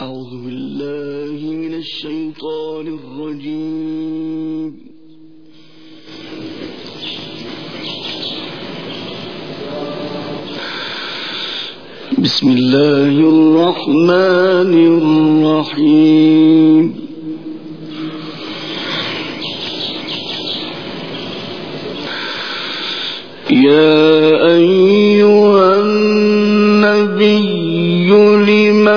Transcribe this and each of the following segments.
أعوذ بالله من الشيطان الرجيم. بسم الله الرحمن الرحيم. يا أيها النبي لم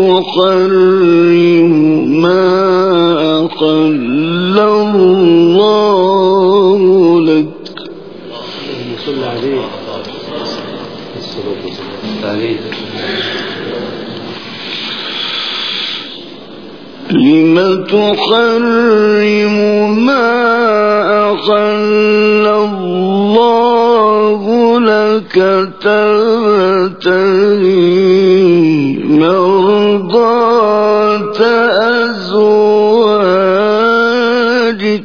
تحرم ما أحل الله لك. صلى عليه لم تحرم ما أحل الله لك تبتغي مرضات أزواجك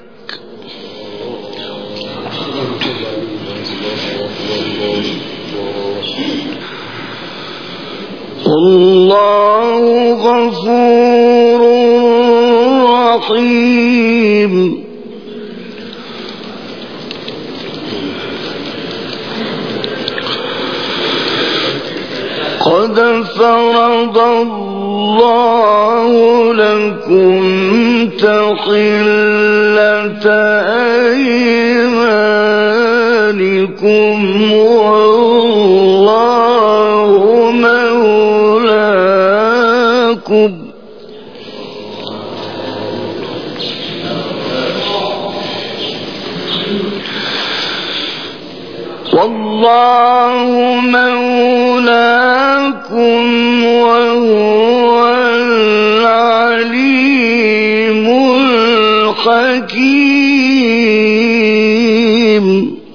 والله غفور رحيم. قد فرض الله لكم تحلة أيمانكم والله مولاكم وهو العليم الحكيم.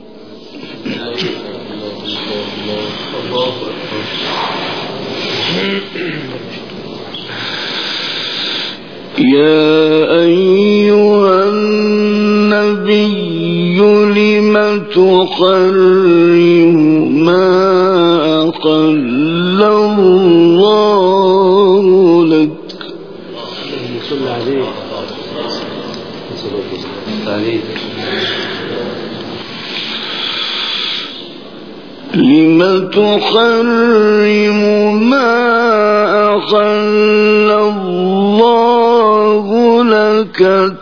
يا أيها النبي لم تحرم ما أحل الله لك. صلى عليه لم تحرم ما أحل الله لك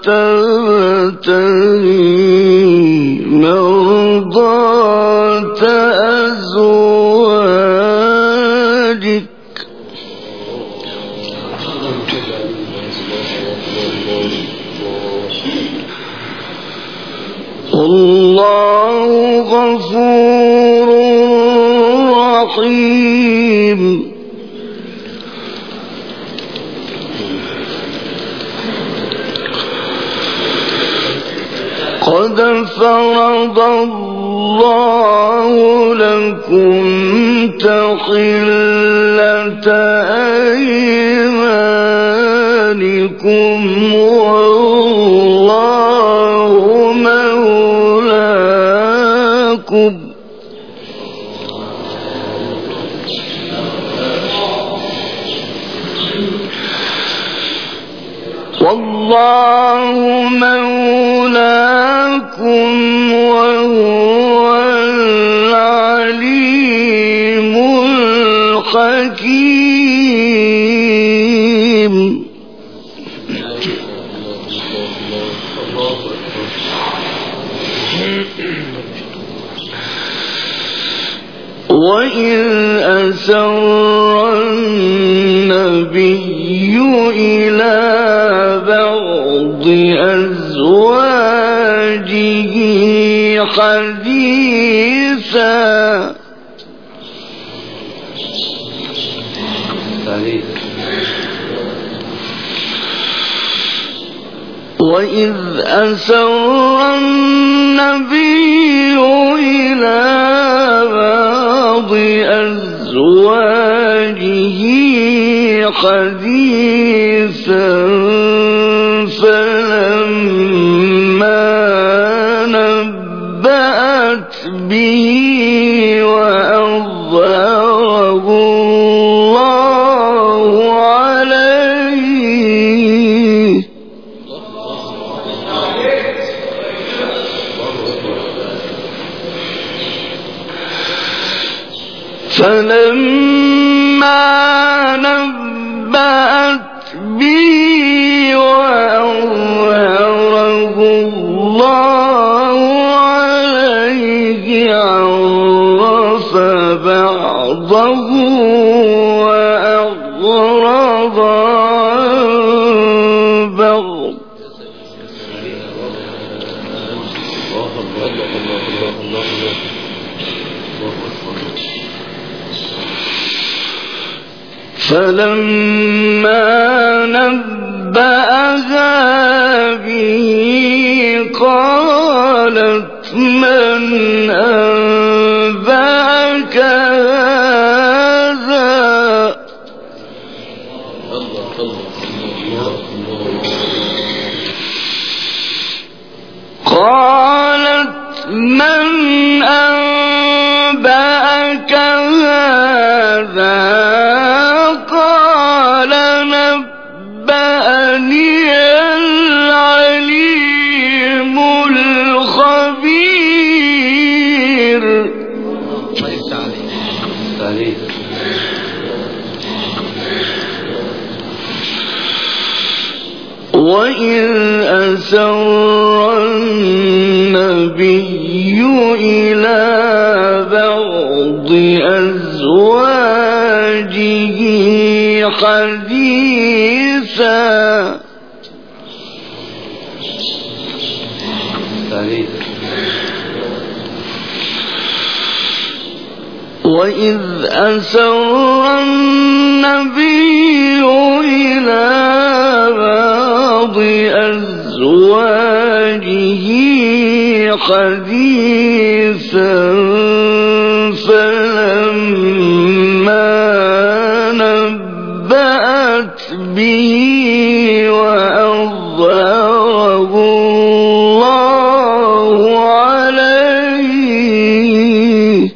تبتغي مرضات أزواجك والله غفور رحيم. قد فرض الله لكم تحلة أيمانكم والله مولاكم وهو العليم الحكيم. وإذ أسر النبي إلى بعض أزواجه حديثا وإذ أسر النبي إلى بعض أزواجه حديثا فلما نبأت به وأظهره الله عليه فلما نبأت به وأظهره الله عليه عرف بعضه وأعرض عن بعض. فلما نبأها به قالت من أنبأك هذا؟ قالت من أنبأك هذا؟ قال نبأني العليم الخبير. وإذ أسر النبي إلى بعض أزواجه حديثا وإذ أسر النبي إلى بعض أزواجه حديثا فلما نبأت به وأظهره الله عليه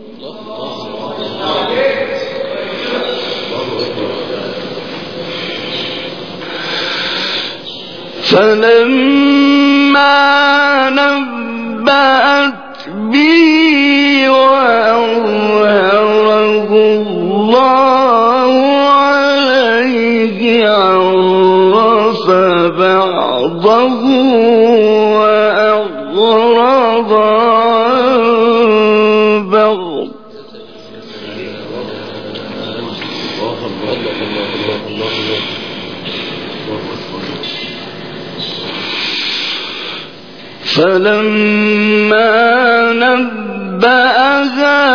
عرف بعضه وأعرض عن بعض. فلما نبأها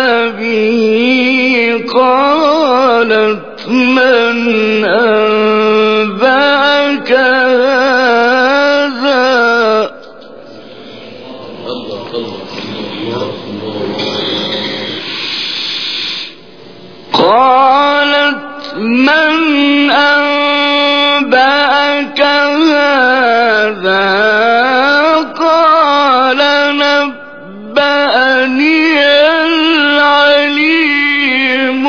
به قالت من أنبأك هذا؟ قالت من أنبأك هذا؟ قال نبأني العليم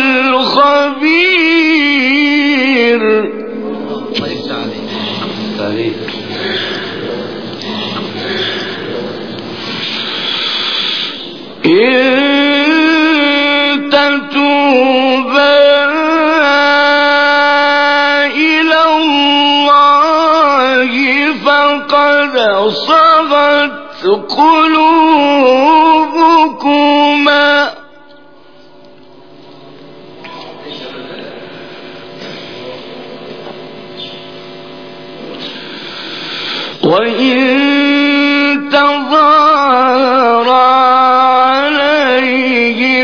الخبير. إن تتوبا إلى الله فقد صغت قلوبكما وإن تظاهرا عليه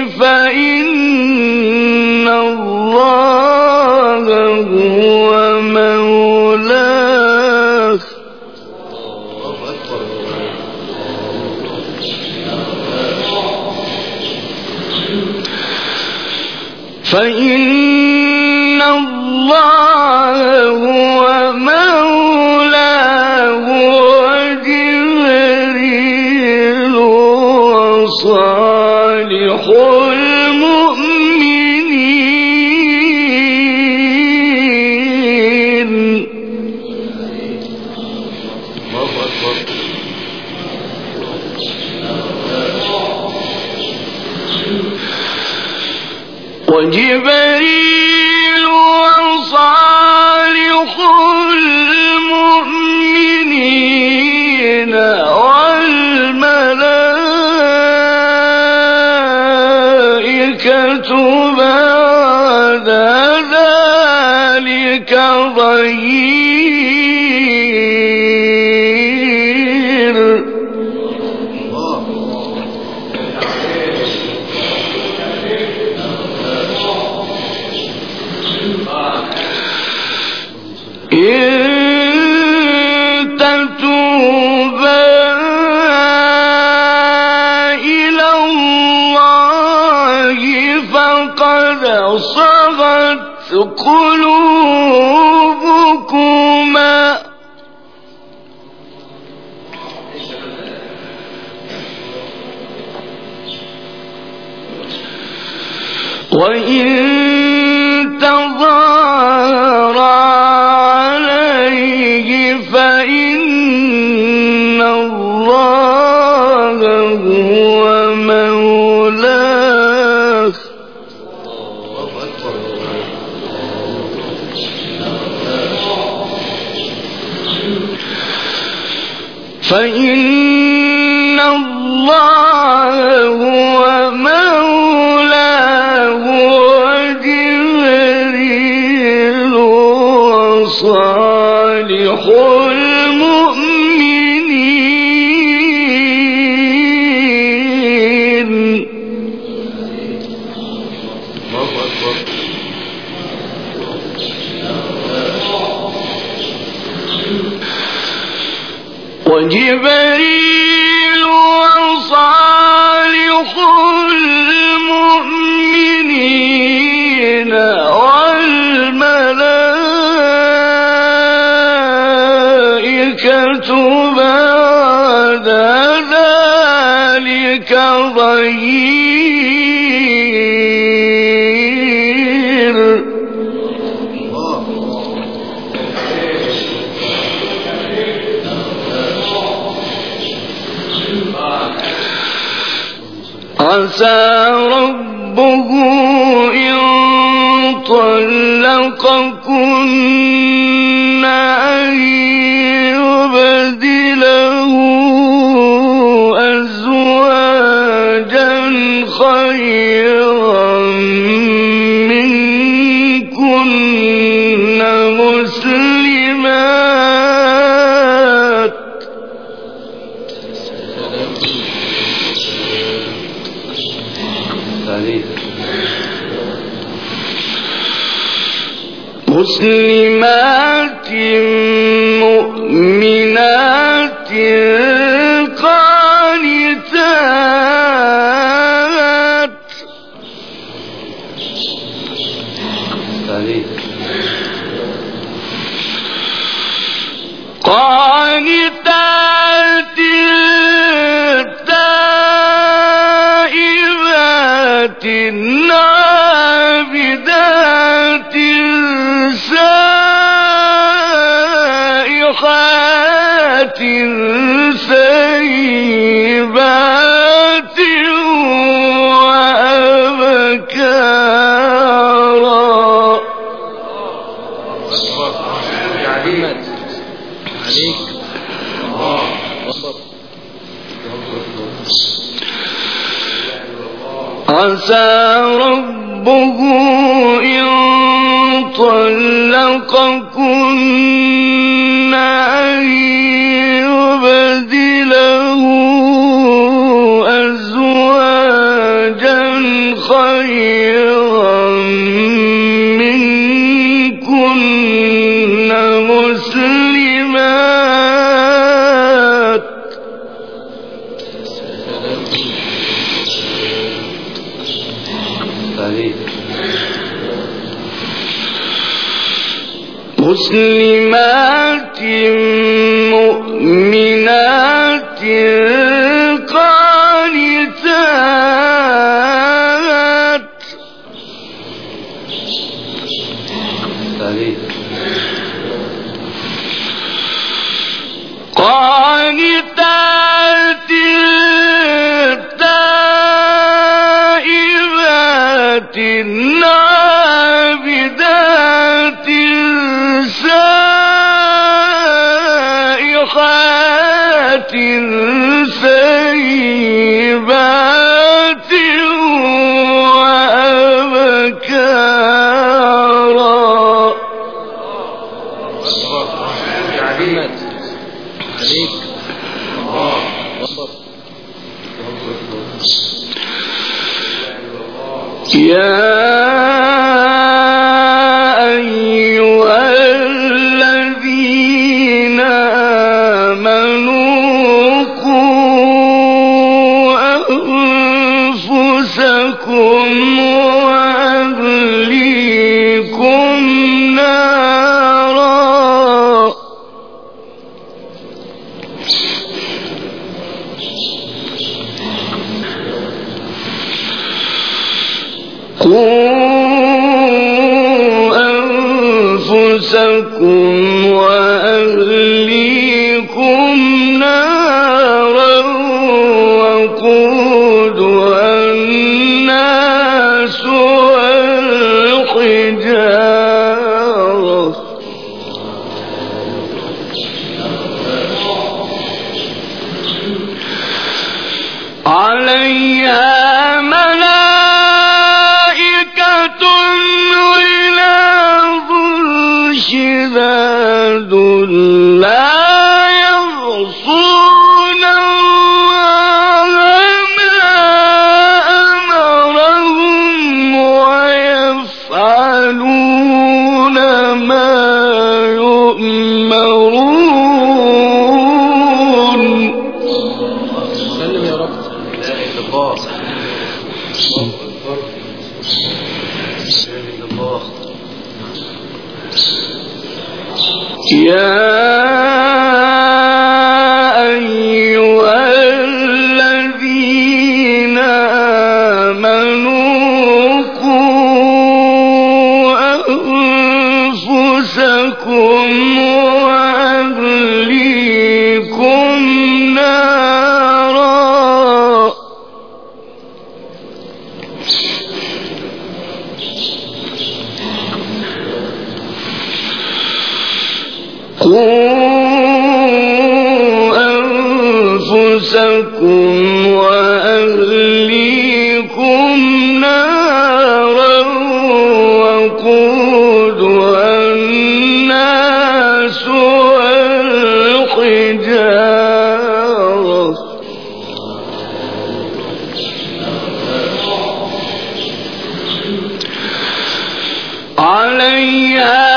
فإن الله هو مولاه فإن الله هو مولاه وجبريل وصالح المؤمنين. وجبريل وصالح المؤمنين والملائكة بعد ذلك ظهير. إن تتوبا إلى الله فقد صغت قلوبكما وإن تظاهرا عليه فإن الله هو مولاه فإن الله هو مولاه وجبريل وصالح المؤمنين. وجبريل وصالح المؤمنين والملائكة بعد ذلك ظهير. عسى ربه إن طلقكن أن يبدله أزواجا خيرا منكن مسلمات مؤمنات قانتات تائبات عابدات سائحات ثيبات وأبكارا. عسى ربه إن طلقكن أن يبدله أزواجا خيرا منكن مسلمات مؤمنات قانتات قانتات تائبات محمد عليك. يا أيها الذين آمنوا قوا أنفسكم وأهليكم نارا وقودها الناس والحجارة عليها ملائكة غلاظ شداد لا يعصون الله ما أمرهم ويفعلون ما يؤمرون. سلم يا رب. لا إله إلا الله. يا أيها الذين آمنوا قوا أنفسكم وأهليكم نارا أنفسكم وأهليكم نارا وقودها الناس والحجارة عليها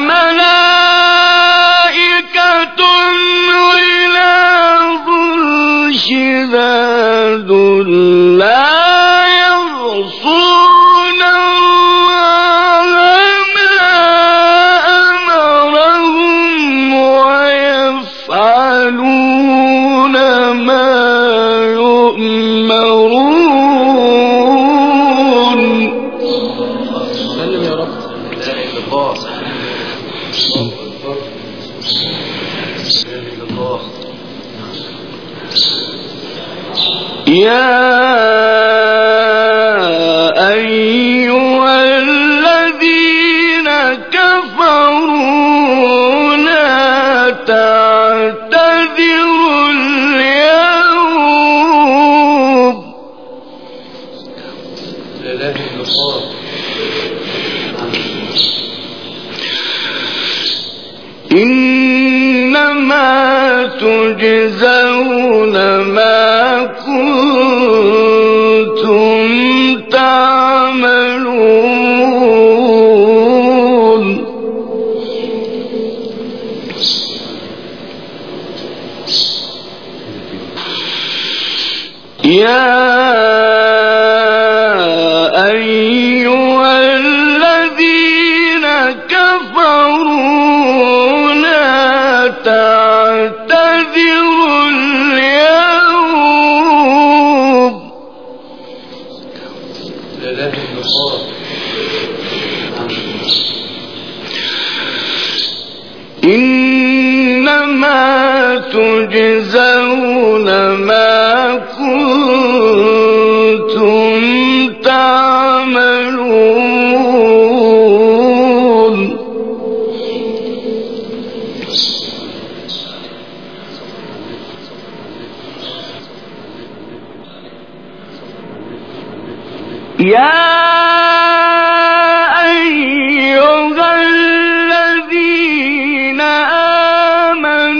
شداد لا يعصون الله ما أمرهم ويفعلون ما يؤمرون. سلم يا رب. لا إله إلا الله. يا أيها الذين كفروا لا تعتذروا اليوم. لا إله إلا الله. إنما تجزون ما كنتم تعملون. يا أيها الذين كفروا لا تعتذروا اليوم. لا إله إلا الله. إنما تجزون ما كنتم تعملون. يا أيها الذين آمنوا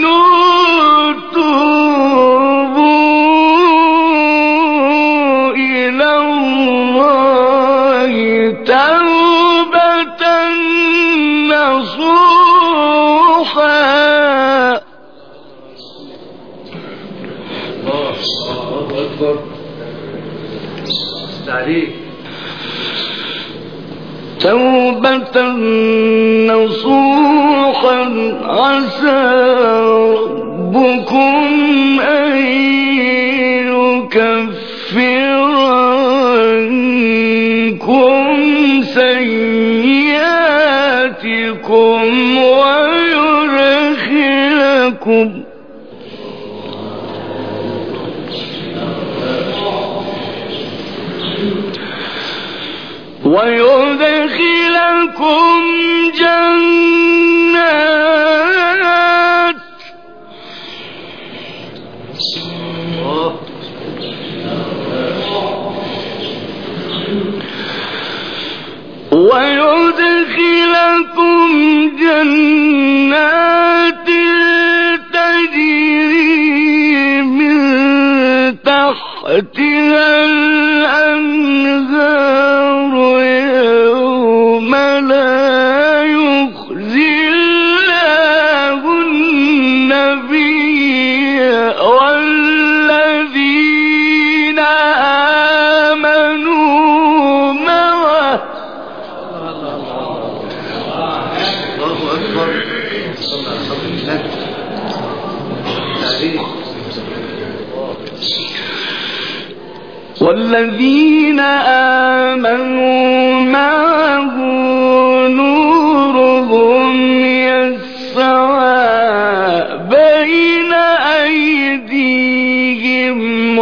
توبة نصوحا عسى ربكم أن يكفر عنكم سيئاتكم ويدخلكم جنات تجري من تحتها الأنهار يوم لا يخزي الله النبي والذين آمنوا معه والذين آمنوا معه نورهم يسعى بين أيديهم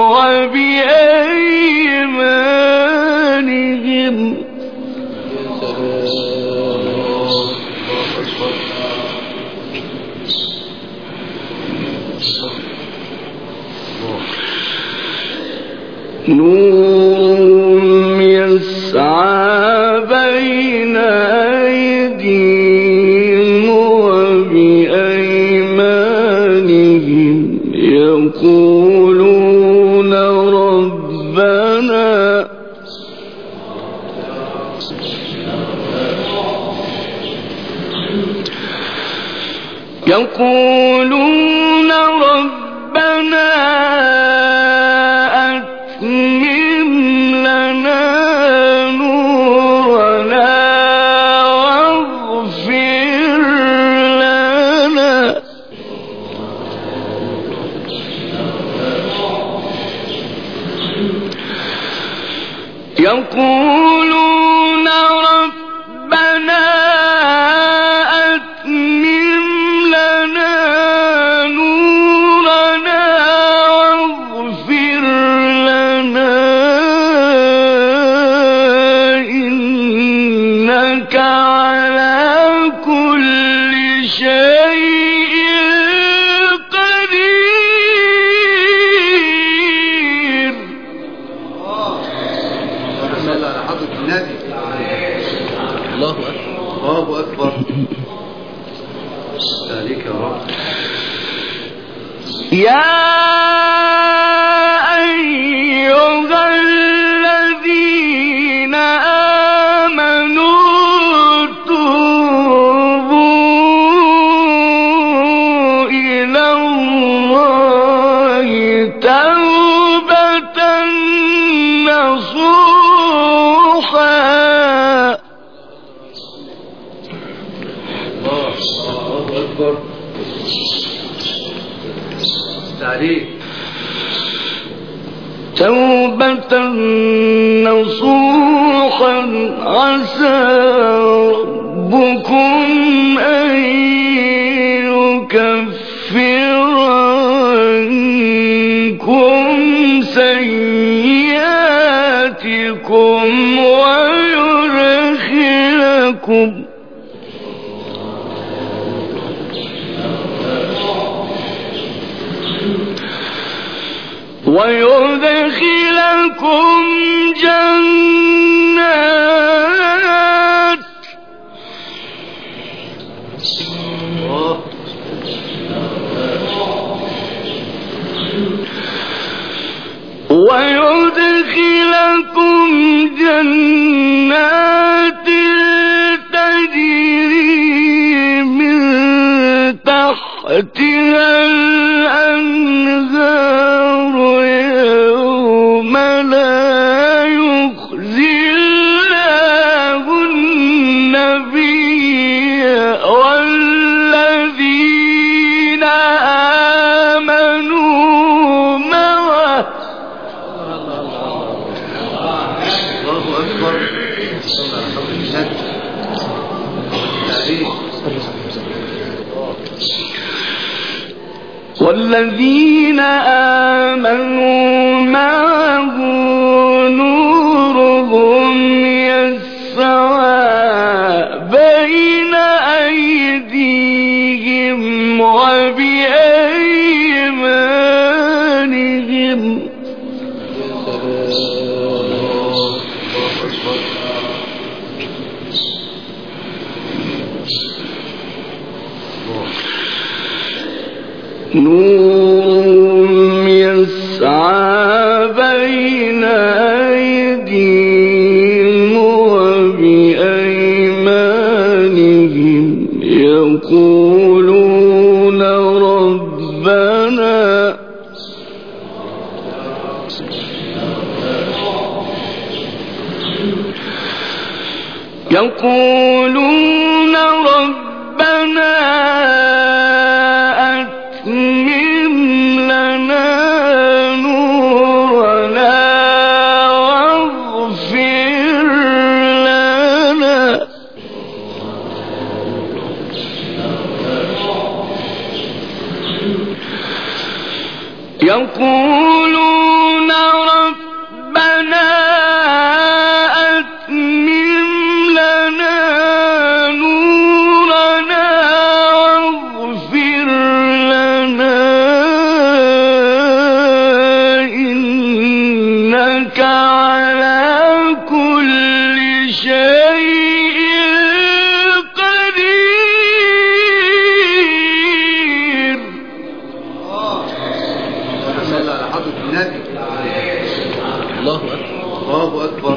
وبأيمانهم نورهم يسعى بين أيديهم وبأيمانهم يقولون ربنا أتمم لنا نورنا واغفر لنا يقولون ربنا أتمم لنا نورنا واغفر لنا إنك على كل شيء قدير. الله أكبر الله أكبر. عليك يا رب. يا أيها الذين آمنوا توبوا إلى الله توبة نصوحا. الله أكبر. توبة نصوحا عسى ربكم أن يكفر عنكم سيئاتكم ويدخلكم جنات تجري من تحتها الأنهار يوم لا يخزي والذين آمنوا معه نورهم يسعى بين أيديهم وبأيمانهم نورهم يسعى بين أيديهم وبأيمانهم يقولون ربنا أتمم لنا نورنا واغفر لنا يقولون ربنا أتمم لنا نورنا واغفر لنا إنك على كل شيء قدير. صلى على حضرة النبي. الله أكبر الله أكبر.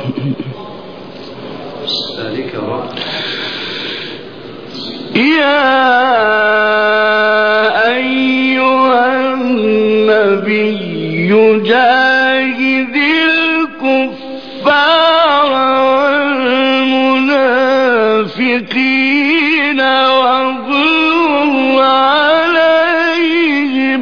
ذلك رب. يا أيها النبي جاهد الكفار والمنافقين واغلظ عليهم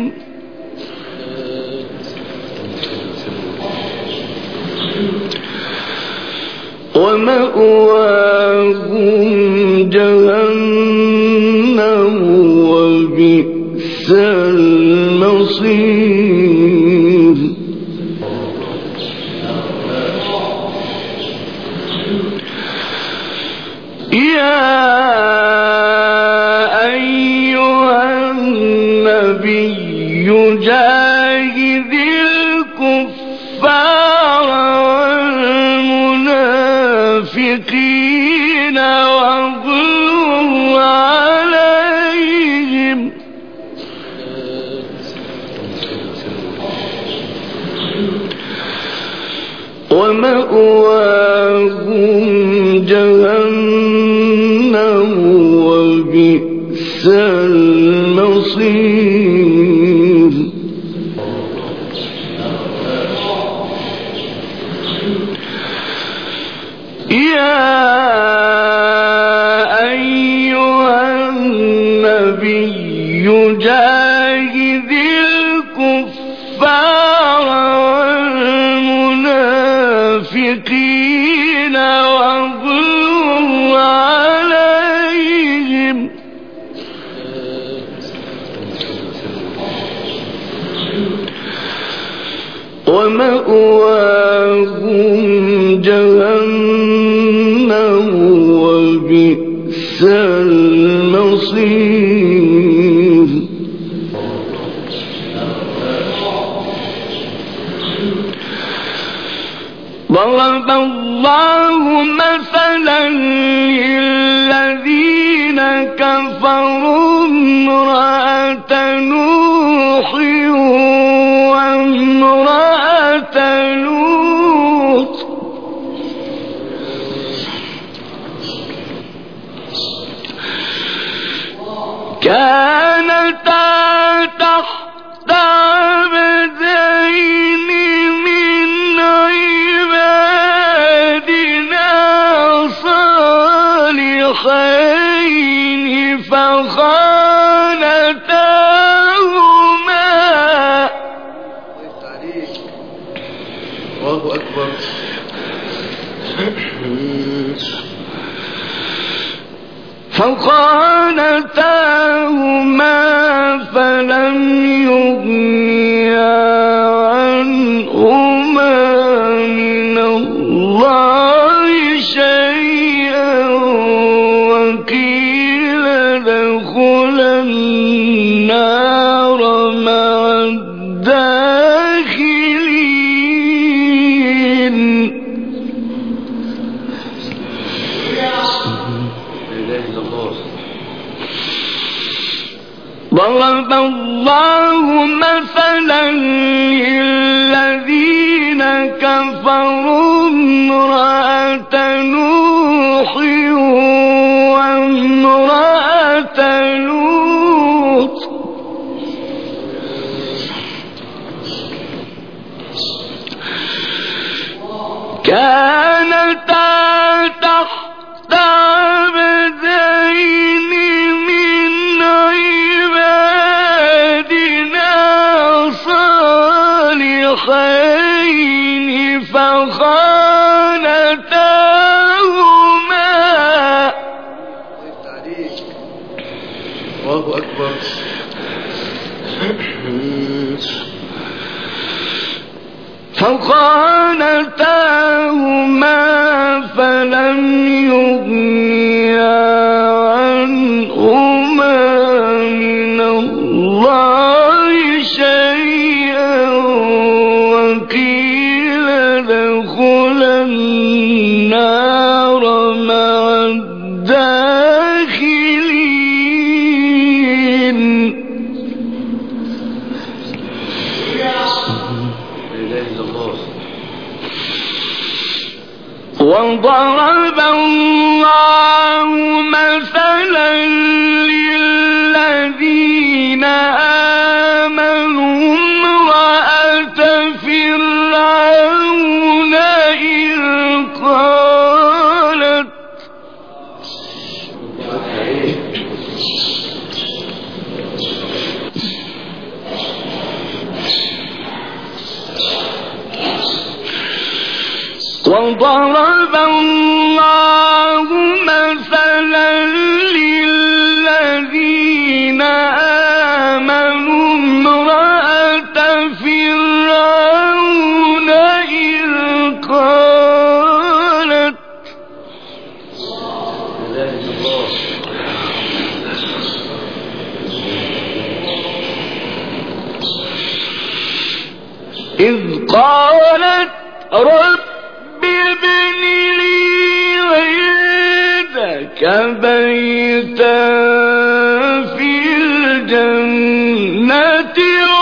ومأواهم جهنم وبئس المصير. يا أيها النبي جاهد الكفار والمنافقين واغلظ عليهم ومأواهم جهنم وبئس المصير. يا أيها النبي جاهد الكفار والمنافقين واغلظ عليهم ومأواهم جهنم وبئس المصير. ضرب الله مثلا للذين كفروا امرأة نوح وامرأة لوط كانتا تحت عبدين من عبادنا صالحين فخانتاهما الله أكبر. فلم ليدخل النار مع الداخلين. ضرب الله مثلا للذين كفروا امرأة نوح وامرأة لوط كانتا تحت عبدين من عبادنا صالحين فخانتاهما الله أكبر. فلم يغنيا عنهما من الله شيئا وقيل ادخلا النار مع الداخلين. وضرب الله مثلا للذين آمنوا امرأة فرعون إذ قالت وضرب الله مثلا للذين آمنوا امرأة فرعون إذ قالت رب ابن لي عندك بيتا في الجنة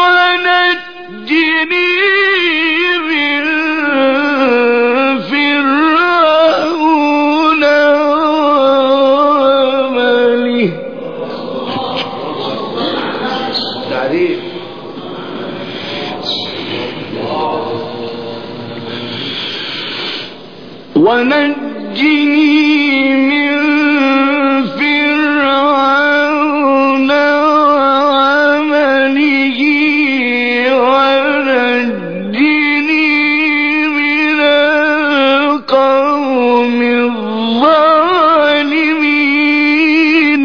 ونجني من فرعون وعمله. تعريف. ونجني من فرعون وعمله ونجني من القوم الظالمين.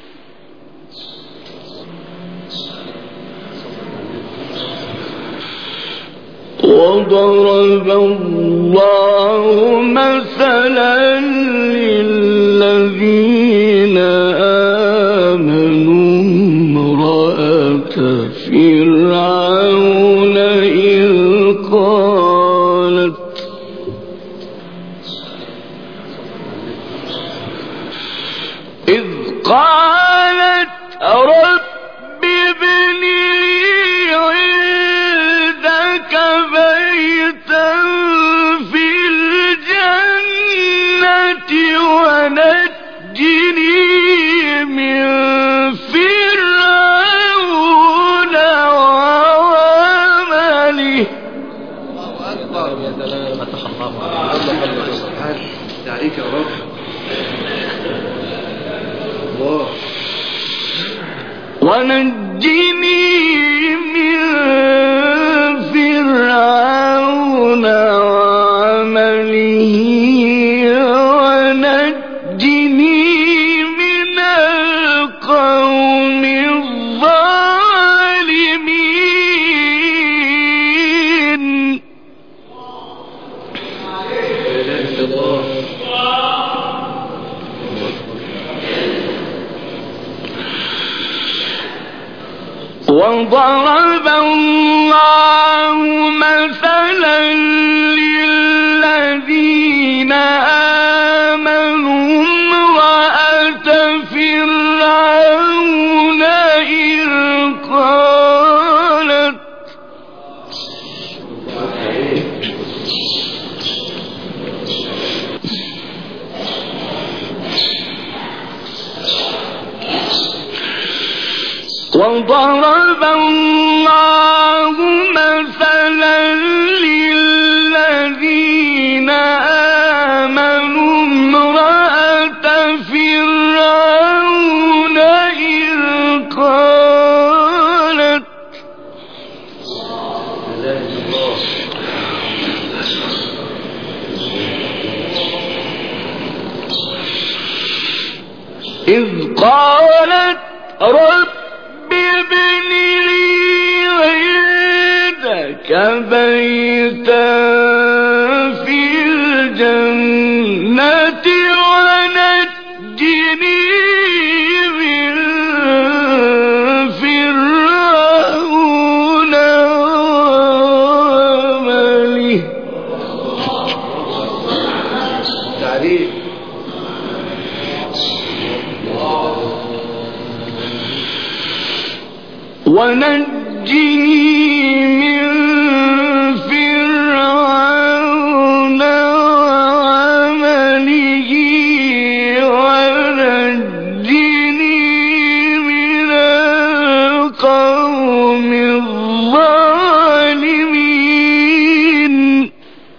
وضرب الله مثلا للذين آمنوا امرأة فرعون إذ قالت رب ابن لي عندك بيتا في الجنة ونجني من فرعون وعمله. تعليك يا رب. الله. ونجني من فرعون وعمله ونجني من القوم الظالمين. وضرب الله مثلا للذين آمنوا امرأة فرعون وضرب الله مثلا للذين آمنوا امرأة فرعون إذ قالت رب ابن لي عندك بيتا في الجنة ونجني من فرعون وعمله. تعريف ونجني من فرعون وعمله ونجني من القوم الظالمين.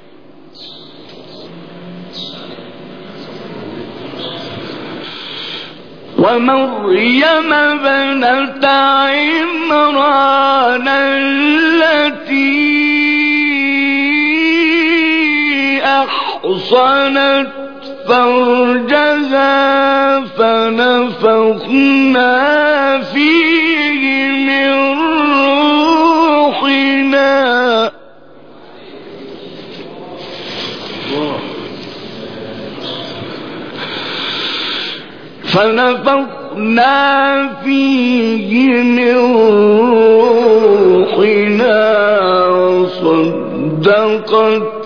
ومريم ابنة عمران التي أحصنت فرجها فنفخنا فيه من روحنا من روحنا وصدقت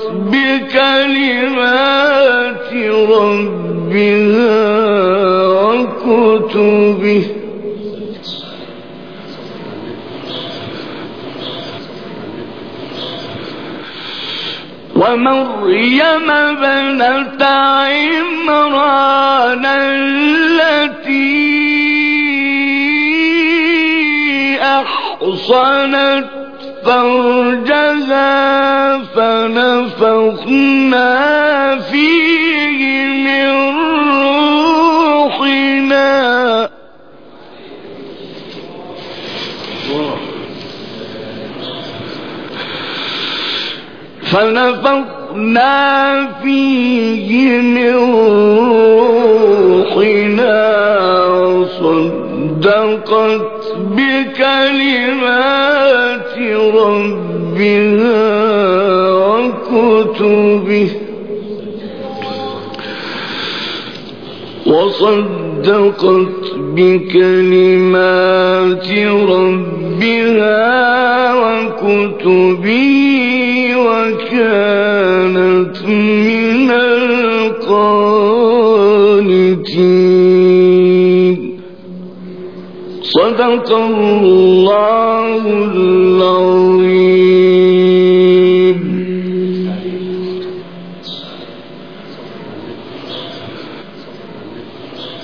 بكلمات ربها وكتبه ومريم ابنة عمران التي أحصنت فرجها فنفخنا فيه من روحنا وصدقت بكلمات ربها وكتبه وكانت من القانتين. صدق الله العظيم.